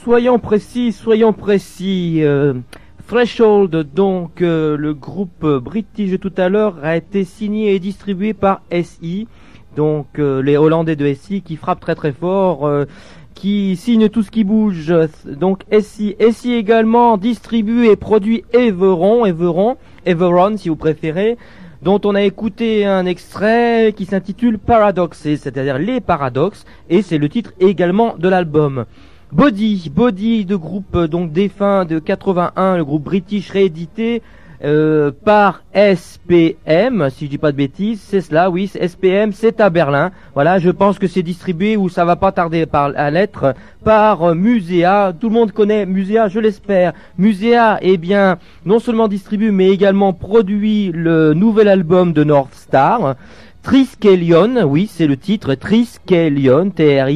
Soyons précis, soyons précis. Threshold, donc le groupe british de tout à l'heure, a été signé et distribué par SI, donc les Hollandais de SI qui frappent très très fort, qui signent tout ce qui bouge. Donc SI également distribue et produit Everon si vous préférez, dont on a écouté un extrait qui s'intitule Paradoxes, c'est-à-dire les paradoxes, et c'est le titre également de l'album. Body de groupe donc défunt de 81, le groupe british réédité par SPM, si je dis pas de bêtises, c'est cela, oui, SPM, c'est à Berlin. Voilà, je pense que c'est distribué, ou ça va pas tarder à l'être, par Musea. Tout le monde connaît Musea, je l'espère. Musea, eh bien, non seulement distribue, mais également produit le nouvel album de North Star. Triskelion, oui, c'est le titre, Triskelion,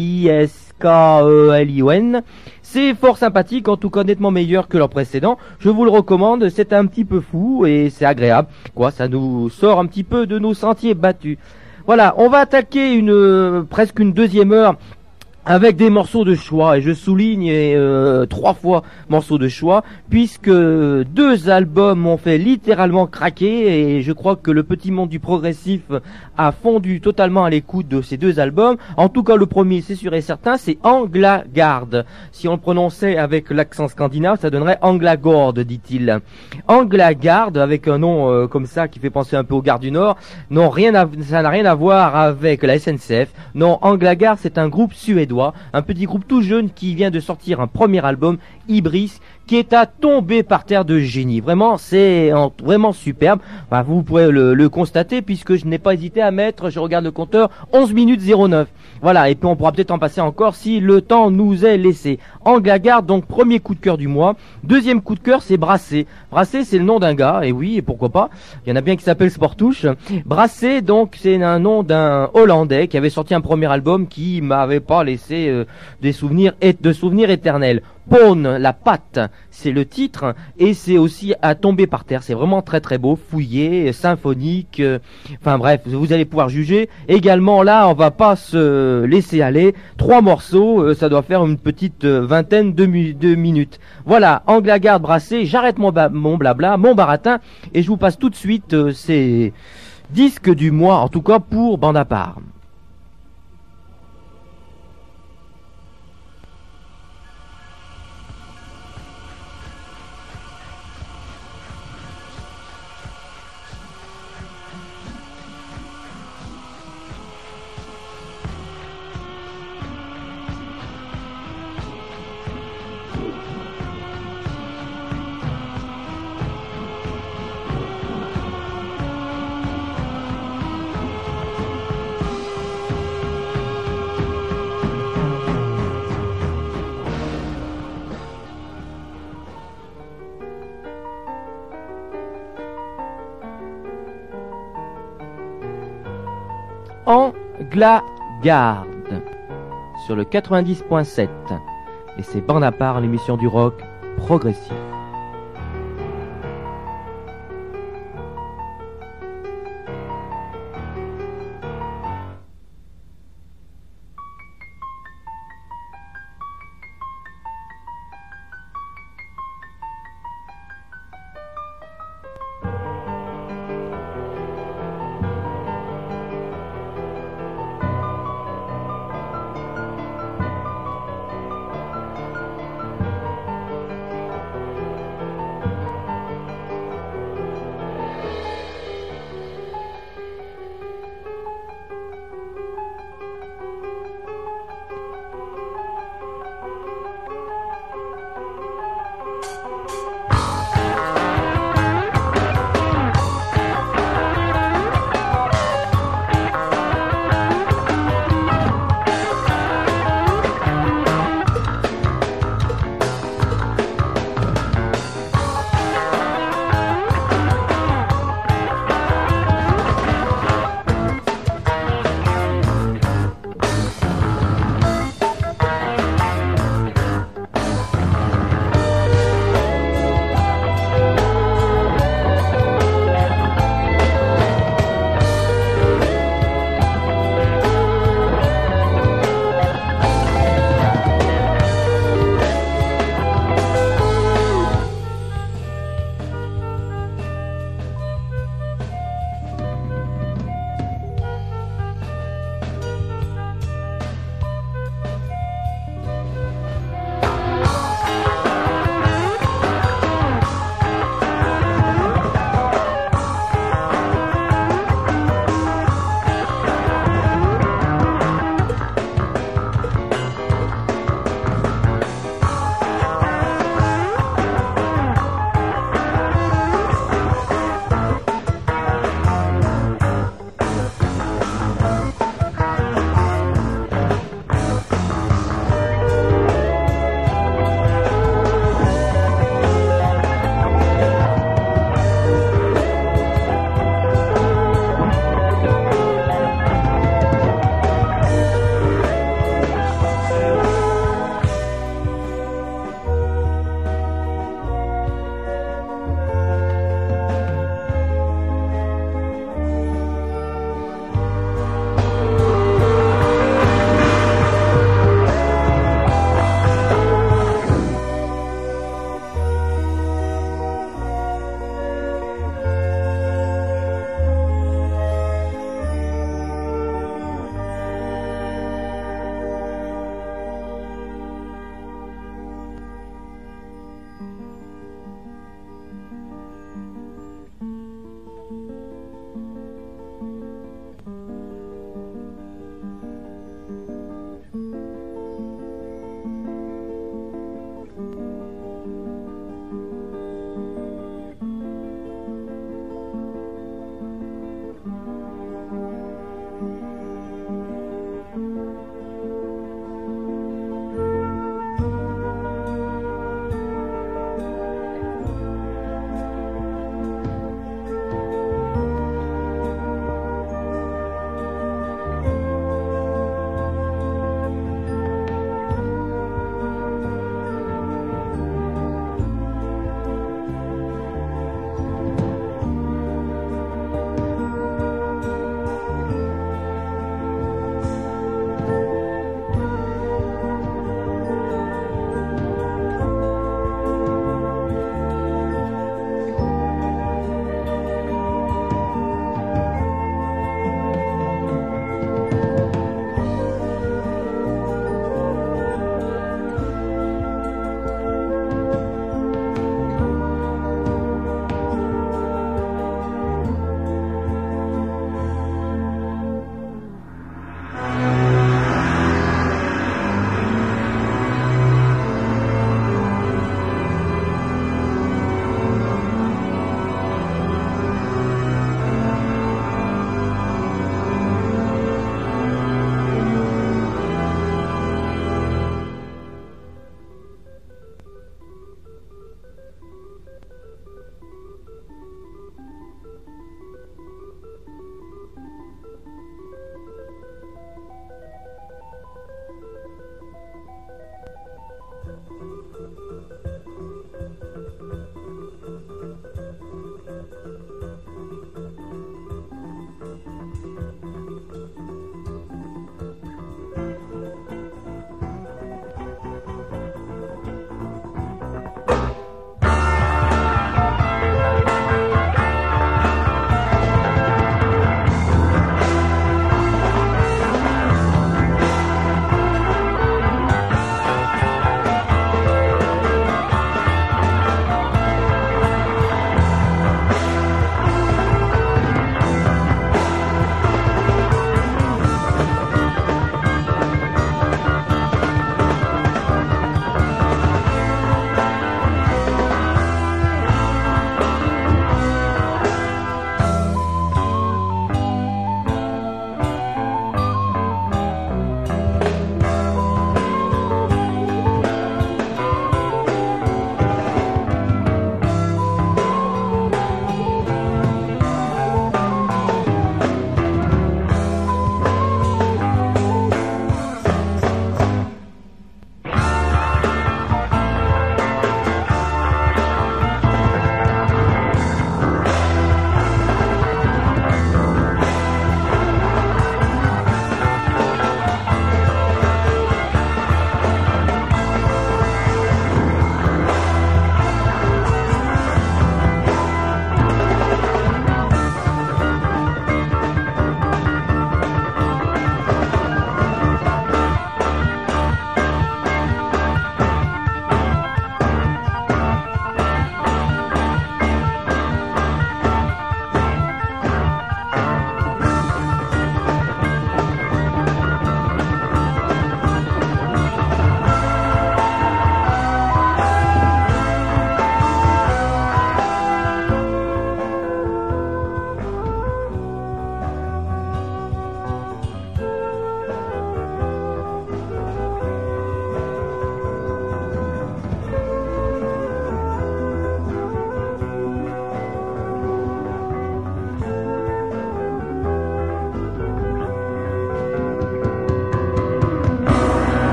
Triskelion. C'est fort sympathique, en tout cas nettement meilleur que leur précédent. Je vous le recommande, c'est un petit peu fou et c'est agréable. Quoi, ça nous sort un petit peu de nos sentiers battus. Voilà, on va attaquer presque une deuxième heure avec des morceaux de choix, et je souligne 3 fois morceaux de choix, puisque 2 albums m'ont fait littéralement craquer, et je crois que le petit monde du progressif a fondu totalement à l'écoute de ces 2 albums. En tout cas, le premier, c'est sûr et certain, c'est Anglagard. Si on le prononçait avec l'accent scandinave, ça donnerait Anglagord, dit-il. Anglagard, avec un nom comme ça, qui fait penser un peu aux Gardes du Nord, ça n'a rien à voir avec la SNCF. Non, Anglagard, c'est un groupe suédois, un petit groupe tout jeune qui vient de sortir un premier album, Ibris, qui est à tomber par terre de génie. Vraiment, c'est vraiment superbe. Enfin, vous pourrez le constater, puisque je n'ai pas hésité à mettre, je regarde le compteur, 11 minutes 09. Voilà, et puis on pourra peut-être en passer encore si le temps nous est laissé. Anglagard, donc premier coup de cœur du mois. Deuxième coup de cœur, c'est Brassé. Brassé, c'est le nom d'un gars, et oui, et pourquoi pas. Il y en a bien qui s'appelle Sportouche. Brassé, donc, c'est un nom d'un Hollandais qui avait sorti un premier album qui m'avait pas laissé de souvenirs éternels. Pawn, la patte, c'est le titre, et c'est aussi à tomber par terre. C'est vraiment très très beau, fouillé, symphonique, enfin bref, vous allez pouvoir juger. Également là, on va pas se laisser aller. 3 morceaux, ça doit faire une petite vingtaine de minutes. Voilà, Anglagard, Brassé, j'arrête mon blabla, mon baratin, et je vous passe tout de suite ces disques du mois, en tout cas pour Bande à part. Anglagard sur le 90.7, et c'est Bande à part, l'émission du rock progressif.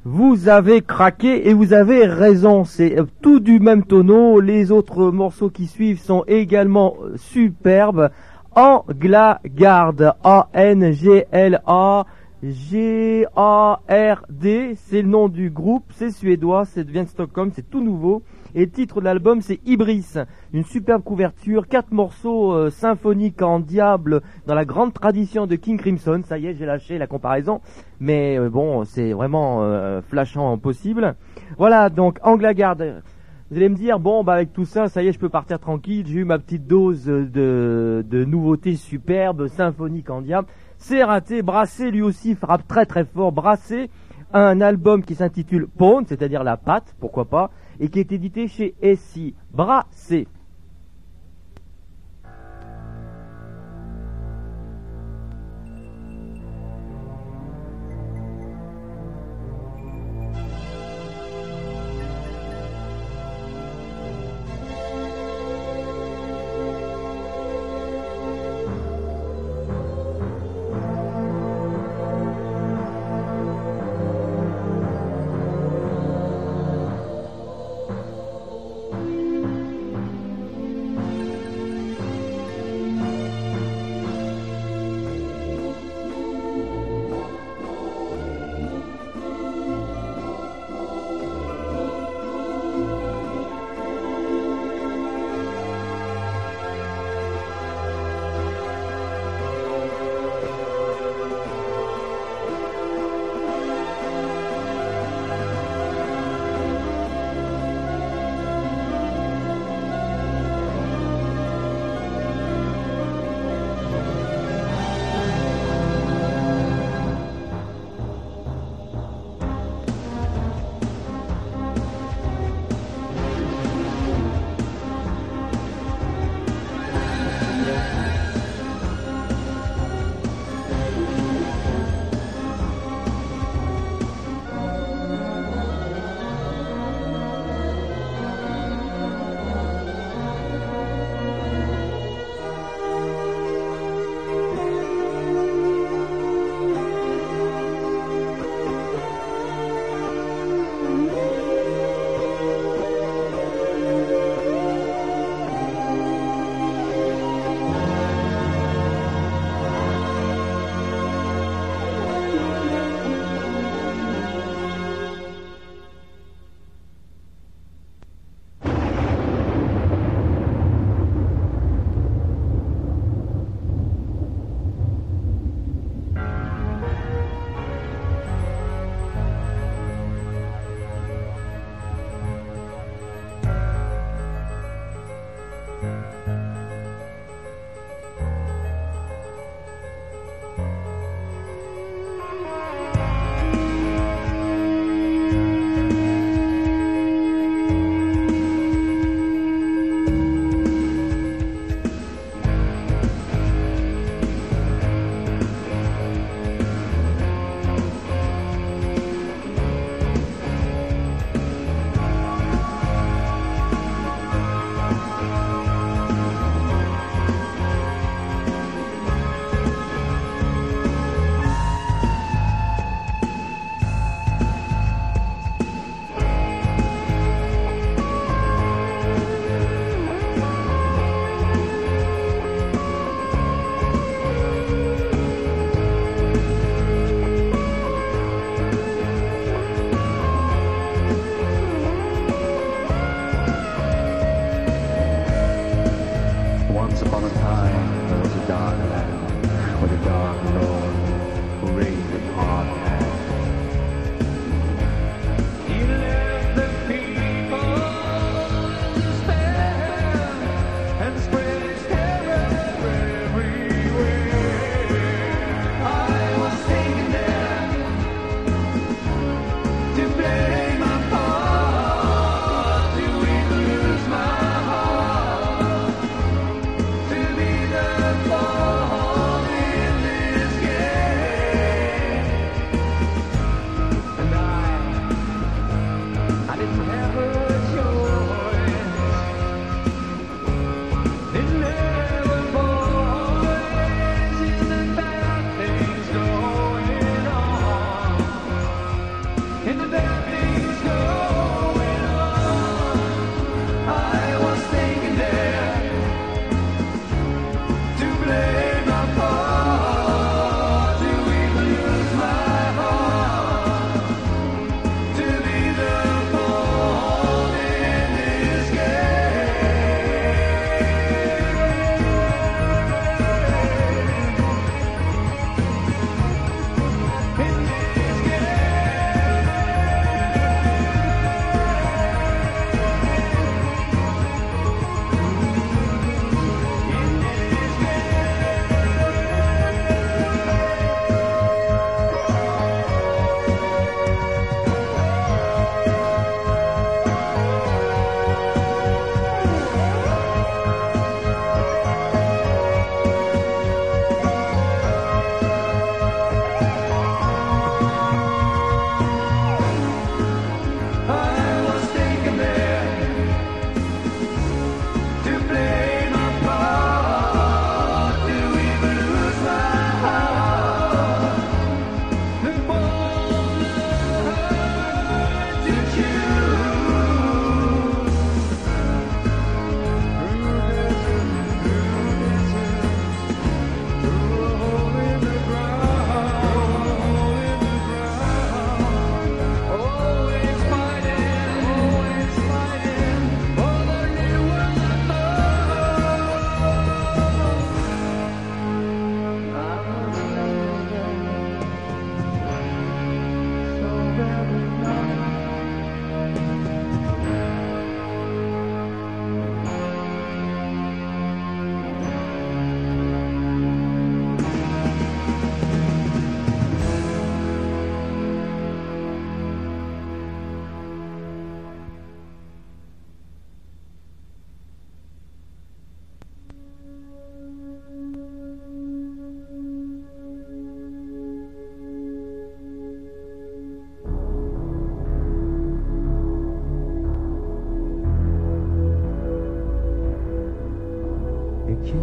Vous avez craqué et vous avez raison, c'est tout du même tonneau. Les autres morceaux qui suivent sont également superbes. Anglagard, A-N-G-L-A-G-A-R-D, c'est le nom du groupe, c'est suédois, ça vient de Stockholm, c'est tout nouveau. Et le titre de l'album, c'est Ibris, une superbe couverture, 4 morceaux symphoniques en diable dans la grande tradition de King Crimson. Ça y est, j'ai lâché la comparaison, mais bon, c'est vraiment flashant possible. Voilà, donc Anglagard. Vous allez me dire, bon, bah avec tout ça, ça y est, je peux partir tranquille. J'ai eu ma petite dose de nouveautés superbes, symphoniques en diable. C'est raté. Brassé, lui aussi, frappe très très fort. Brassé, un album qui s'intitule Pawn, c'est-à-dire la patte, pourquoi pas, et qui est édité chez Essie. Brassé.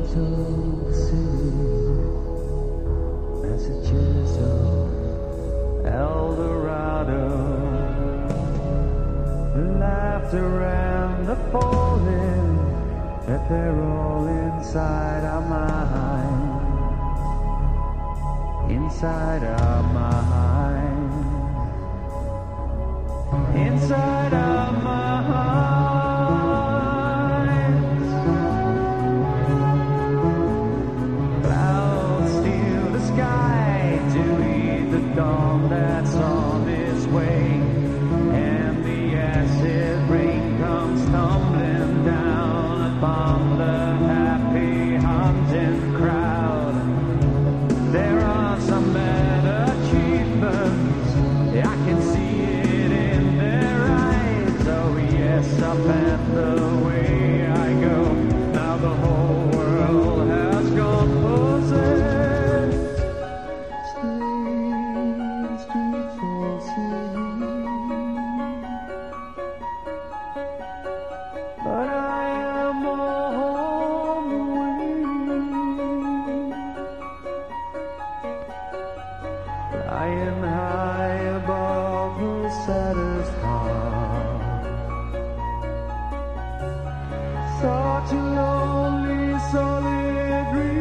Around the falling, that they're all inside our mind, inside our mind, inside our minds. Clouds steal the sky to lead the dawn that's on its way. Tumbling down upon the happy hunting crowd. There are some bad achievements, I can see it in their eyes. Oh yes, up and away I go. Now the whole world has gone possessed. Streets all sing. But I am on the wing, flying high above the saddest heart. Such a lonely, solitary.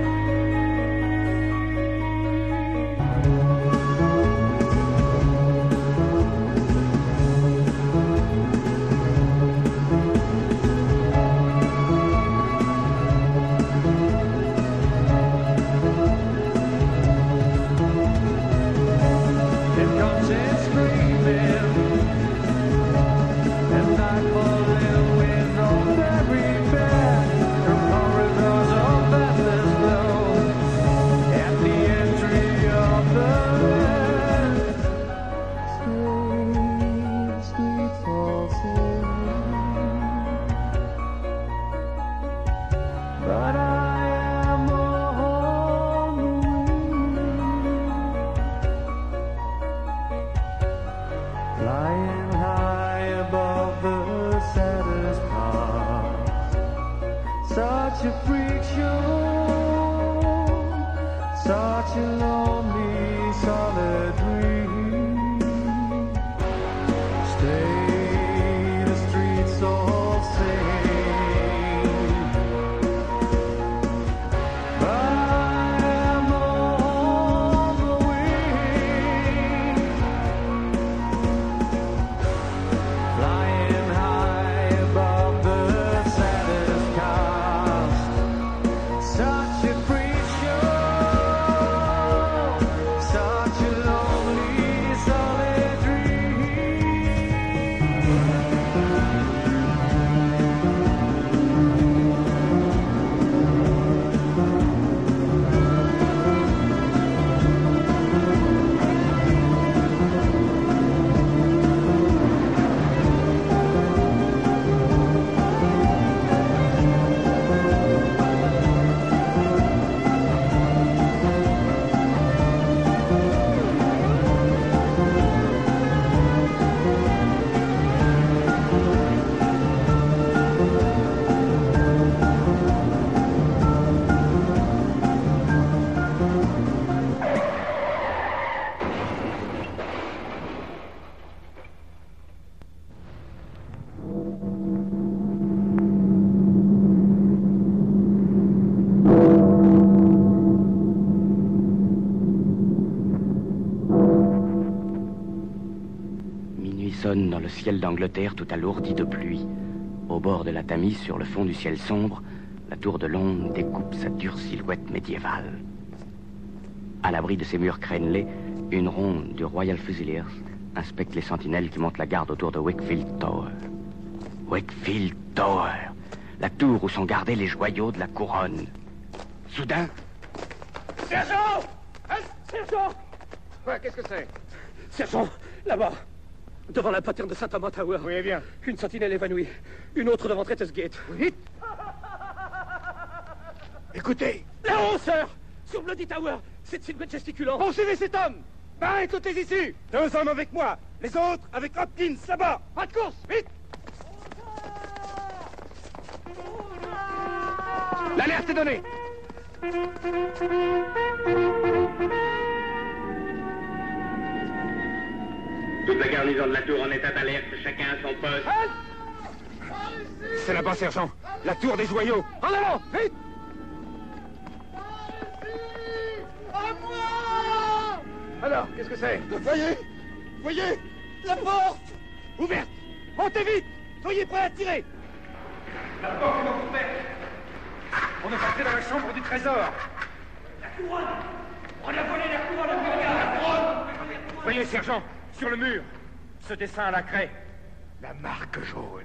Flying high above the saddest heart. Such a freak show, such a lonely, solid dream. Stay, the streets all sing. But I am on the wing, flying high above the saddest cast. Such a freak show, such a lonely, solid dream. Minuit sonne dans le ciel d'Angleterre tout alourdi de pluie. Au bord de la Tamise, sur le fond du ciel sombre, la tour de Londres découpe sa dure silhouette médiévale. À l'abri de ses murs crénelés, une ronde du Royal Fusiliers inspecte les sentinelles qui montent la garde autour de Wakefield Tower. Wakefield Tower, la tour où sont gardés les joyaux de la couronne. Soudain... Sergent! Sergent! Quoi, qu'est-ce que c'est? Sergent, là-bas, devant la paterne de Saint-Amand Tower. Oui, bien. Une sentinelle évanouie, une autre devant Traitors Gate. Vite! Écoutez! Là-haut, sir! Sur Bloody Tower, cette silhouette gesticulant. Poursuivez cet homme! Barrez toutes les issues! 2 hommes avec moi, les autres avec Hopkins, là-bas! Pas de course, vite! L'alerte est donnée. Toute la garnison de la tour en état d'alerte, chacun à son poste. C'est là-bas, sergent. La tour des joyaux. En avant, vite. Alors, qu'est-ce que c'est? Voyez, la porte. Ouverte. Montez vite. Soyez prêts à tirer. La porte est ouverte. On est passé dans la chambre du trésor. La couronne. On a volé la couronne impériale. La couronne. Voyez, sergent, sur le mur, ce dessin à la craie. La marque jaune.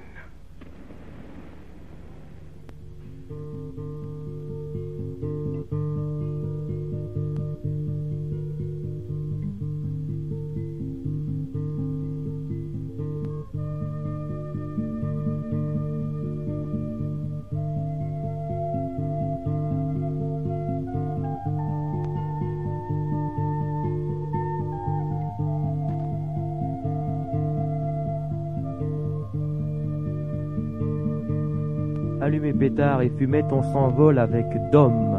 Allumez pétard et fumette, on s'envole avec Dom.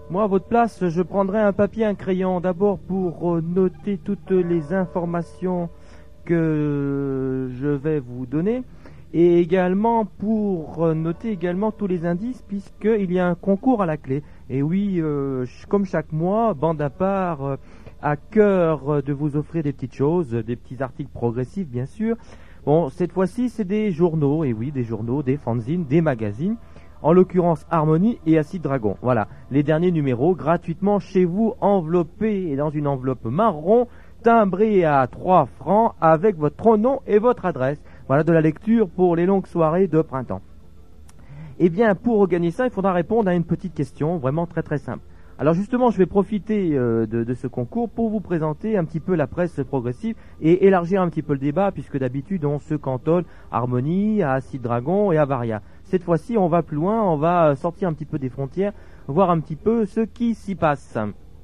Moi, à votre place, je prendrais un papier, un crayon, d'abord pour noter toutes les informations que je vais vous donner, et également pour noter également tous les indices, puisqu'il y a un concours à la clé. Et oui, comme chaque mois, Bande à part a cœur de vous offrir des petites choses, des petits articles progressifs, bien sûr. Bon, cette fois-ci, c'est des journaux, et oui, des journaux, des fanzines, des magazines, en l'occurrence Harmonie et Acid Dragon. Voilà, les derniers numéros, gratuitement chez vous, enveloppés et dans une enveloppe marron, timbrée à 3 francs, avec votre nom et votre adresse. Voilà, de la lecture pour les longues soirées de printemps. Eh bien, pour gagner ça, il faudra répondre à une petite question, vraiment très très simple. Alors justement, je vais profiter de ce concours pour vous présenter un petit peu la presse progressive et élargir un petit peu le débat, puisque d'habitude on se cantonne à Harmonie, à Acid Dragon et à Varia. Cette fois-ci, on va plus loin, on va sortir un petit peu des frontières, voir un petit peu ce qui s'y passe.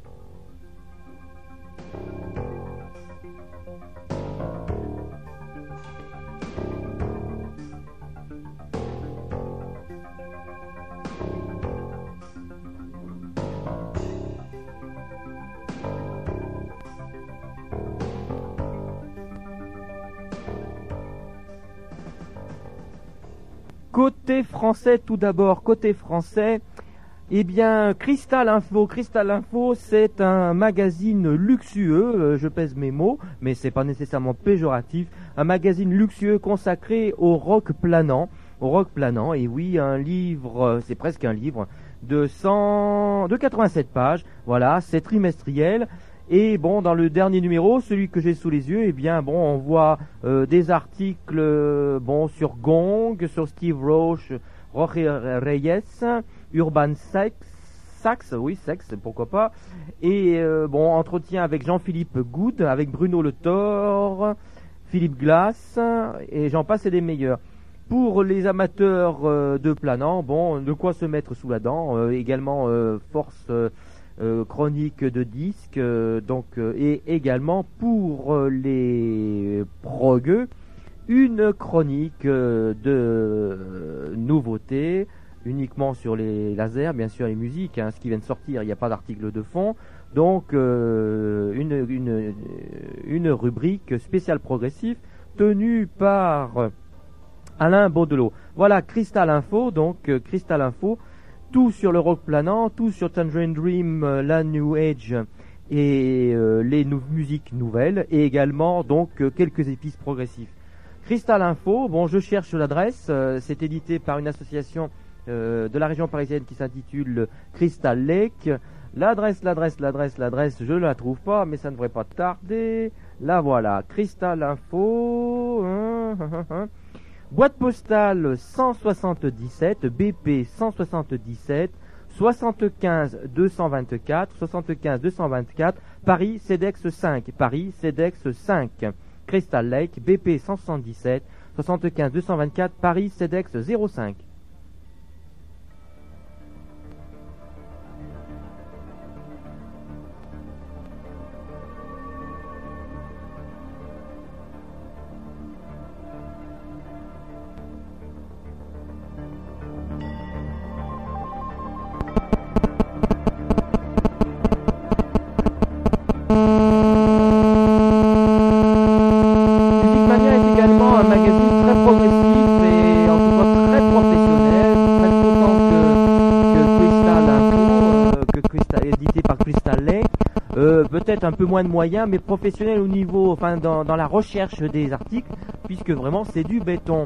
Côté français, tout d'abord, côté français, eh bien, Cristal Info, c'est un magazine luxueux, je pèse mes mots, mais c'est pas nécessairement péjoratif, un magazine luxueux consacré au rock planant, et oui, un livre, c'est presque un livre, de 87 pages, voilà, c'est trimestriel. Et bon, dans le dernier numéro, celui que j'ai sous les yeux, eh bien, bon, on voit des articles, bon, sur Gong, sur Steve Roach, Jorge Reyes, Urban Sax, oui, Sex, pourquoi pas. Et bon, entretien avec Jean-Philippe Good, avec Bruno Le Thor, Philippe Glass, et j'en passe et des meilleurs. Pour les amateurs de planant, bon, de quoi se mettre sous la dent, également force... chronique de disques, et également pour les progueux, une chronique de nouveautés, uniquement sur les lasers, bien sûr les musiques, ce qui vient de sortir, il n'y a pas d'article de fond, donc une rubrique spéciale progressif tenue par Alain Baudelot. Voilà, Cristal Info, Cristal Info, tout sur le rock planant, tout sur Tangerine Dream, la New Age et les musiques nouvelles, et également donc quelques épices progressifs. Cristal Info, bon, je cherche l'adresse, c'est édité par une association de la région parisienne qui s'intitule Crystal Lake. L'adresse, je ne la trouve pas, mais ça ne devrait pas tarder. La voilà, Cristal Info. Boîte postale 177, BP 177, 75 224, Paris CEDEX 5, Crystal Lake, BP 177, 75 224, Paris CEDEX 05. Peut-être un peu moins de moyens, mais professionnel au niveau, enfin dans la recherche des articles, puisque vraiment c'est du béton.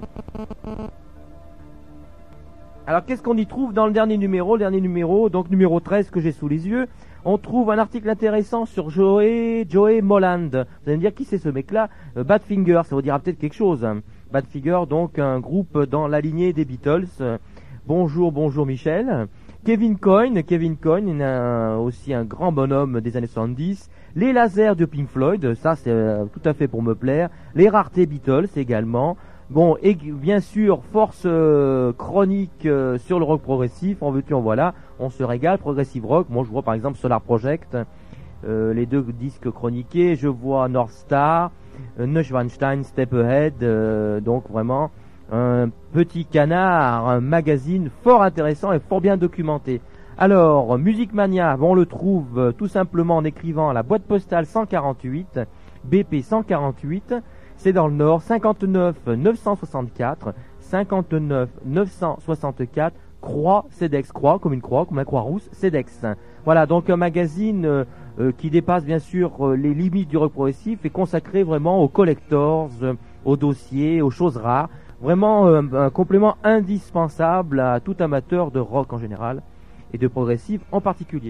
Alors qu'est-ce qu'on y trouve dans le dernier numéro, donc numéro 13 que j'ai sous les yeux? On trouve un article intéressant sur Joey Molland. Vous allez me dire qui c'est ce mec-là? Badfinger, ça vous dira peut-être quelque chose. Badfinger, donc un groupe dans la lignée des Beatles. Bonjour Michel. Kevin Coyne, aussi un grand bonhomme des années 70. Les lasers de Pink Floyd, ça c'est tout à fait pour me plaire. Les raretés Beatles également. Bon, et bien sûr, force chronique sur le rock progressif, en veux-tu en voilà, on se régale, progressive rock. Moi je vois par exemple Solar Project, les deux disques chroniqués, je vois North Star, Neuschwanstein, Step Ahead, donc vraiment un petit canard, un magazine fort intéressant et fort bien documenté. Alors, Music Mania, on le trouve tout simplement en écrivant à la boîte postale 148, BP 148, c'est dans le Nord, 59 964, 59 964, Croix, CEDEX, Croix, comme un Croix-Rousse, CEDEX. Voilà, donc un magazine qui dépasse bien sûr les limites du rock progressif et consacré vraiment aux collectors, aux dossiers, aux choses rares. Vraiment un complément indispensable à tout amateur de rock en général et de progressif en particulier.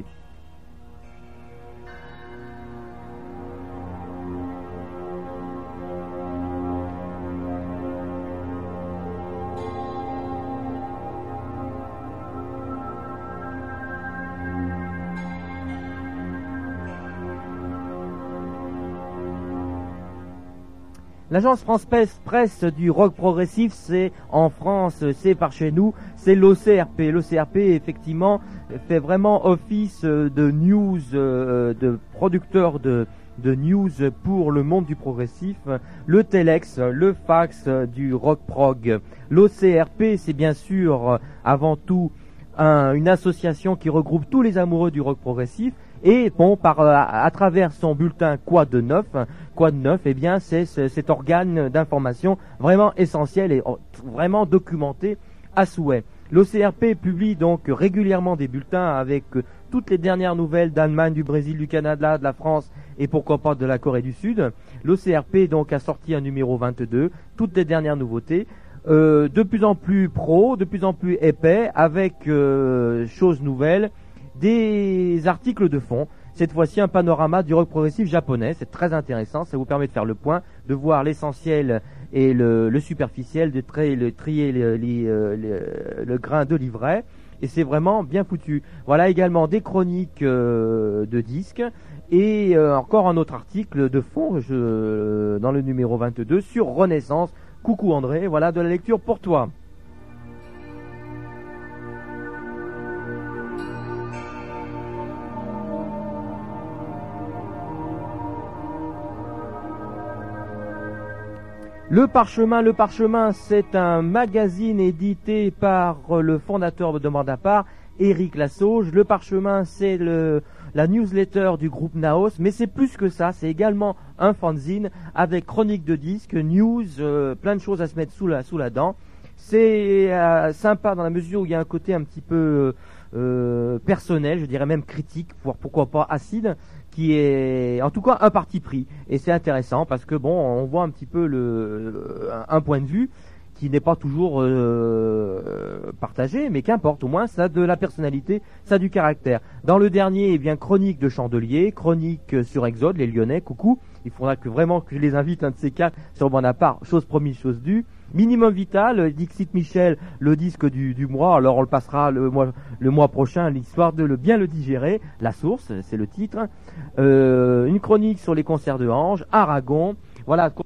L'agence France Presse du rock progressif, c'est en France, c'est par chez nous, c'est l'OCRP. L'OCRP, effectivement, fait vraiment office de news, de producteur de news pour le monde du progressif. Le Telex, le fax du rock prog. L'OCRP, c'est bien sûr, avant tout, une association qui regroupe tous les amoureux du rock progressif. Et bon, à travers son bulletin Quoi de neuf, eh bien, c'est cet organe d'information vraiment essentiel et vraiment documenté à souhait. L'OCRP publie donc régulièrement des bulletins avec toutes les dernières nouvelles d'Allemagne, du Brésil, du Canada, de la France et pourquoi pas de la Corée du Sud. L'OCRP donc a sorti un numéro 22, toutes les dernières nouveautés. De plus en plus pro, de plus en plus épais, avec choses nouvelles, des articles de fond. Cette fois-ci, un panorama du rock progressif japonais. C'est très intéressant. Ça vous permet de faire le point, de voir l'essentiel et le superficiel, de trier le grain de livret. Et c'est vraiment bien foutu. Voilà également des chroniques de disques et encore un autre article de fond dans le numéro 22 sur Renaissance. Coucou André, voilà de la lecture pour toi. Le Parchemin, c'est un magazine édité par le fondateur de Mandapar, Éric Lassauge. Le Parchemin, c'est la newsletter du groupe Naos, mais c'est plus que ça, c'est également un fanzine avec chronique de disques, news, plein de choses à se mettre sous la dent. C'est sympa dans la mesure où il y a un côté un petit peu personnel, je dirais même critique, voire pourquoi pas acide, qui est en tout cas un parti pris. Et c'est intéressant parce que bon, on voit un petit peu un point de vue qui n'est pas toujours partagé, mais qu'importe, au moins ça a de la personnalité, ça a du caractère. Dans le dernier, eh bien, chronique de Chandelier, chronique sur Exode, les Lyonnais, coucou. Il faudra vraiment que je les invite un de ces quatre sur Bonaparte, chose promise, chose due. Minimum Vital, Dixit Michel, le disque du mois. Alors on le passera le mois prochain, l'histoire de bien le digérer. La source, c'est le titre. Une chronique sur les concerts de Ange, Aragon. Voilà.